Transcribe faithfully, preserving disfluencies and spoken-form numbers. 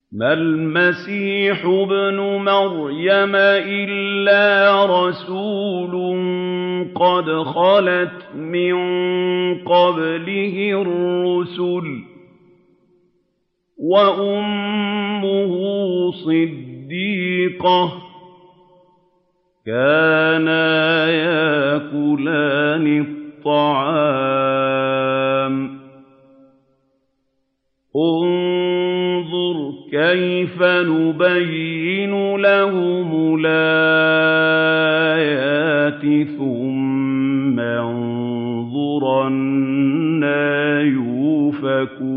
مَّا الْمَسِيحُ ابْنُ مَرْيَمَ إِلَّا رَسُولٌ قَدْ خَلَتْ مِن قَبْلِهِ الرُّسُلُ ۖ وَأُمُّهُ صِدِّيقَةٌ ۖ كَانَا يَأْكُلَانِ الطَّعَامَ ۗ انظُرْ كَيْفَ نُبَيِّنُ لَهُمُ الْآيَاتِ ثُمَّ انظُرْ أَنَّىٰ يُؤْفَكُونَ